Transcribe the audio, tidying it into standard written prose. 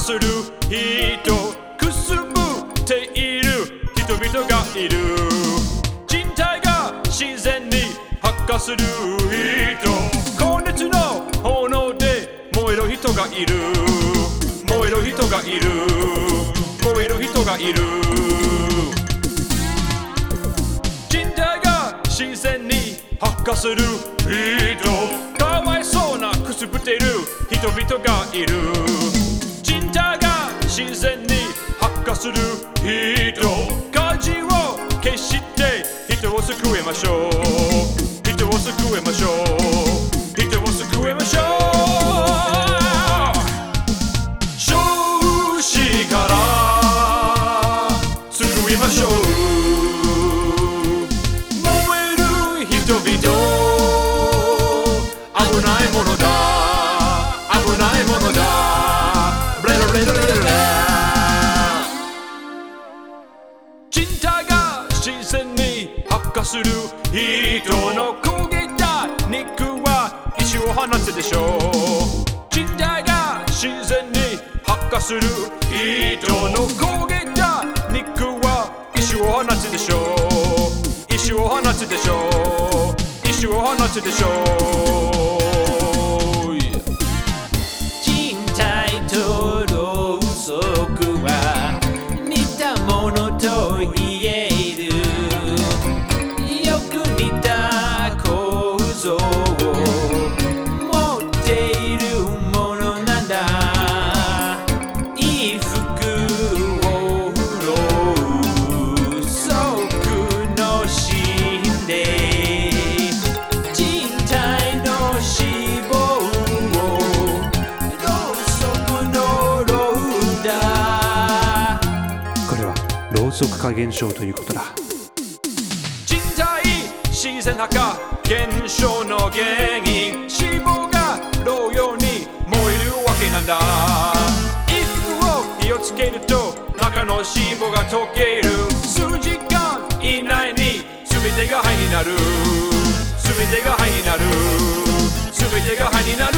する人、くすぶっている人々がいる。人体が自然に発火する人、高熱の炎で燃える人がいる。燃える人がいる。燃える人がいる。人体が自然に発火する人、かわいそうなくすぶっている人々がいる。人体が自然に発火する人、火事を消して人を救いましょう。人を救いましょう。人を救いましょう。少子から救いましょう。燃える人々、危ないものだ、危ないものだ。ブレロブレロブレロブレ。人体が自然に発火する人の焦げた肉は石を放つでしょう。人体が自然に発火する人の焦げた肉は石を放つでしょう。石を放つでしょう。石を放つでしょう。 人体とろうそくは似たものと言える。よく似た構造を持っているものなんだ。衣服をろうそくの芯で人体の脂肪をろうそくのろうだ。 これはろうそく化現象ということだ。 人体自然発火現象の原因、脂肪がろうように燃えるわけなんだ。衣服を火をつけると中の脂肪が溶ける。数時間以内に全てが灰になる。全てが灰になる。全てが灰になる。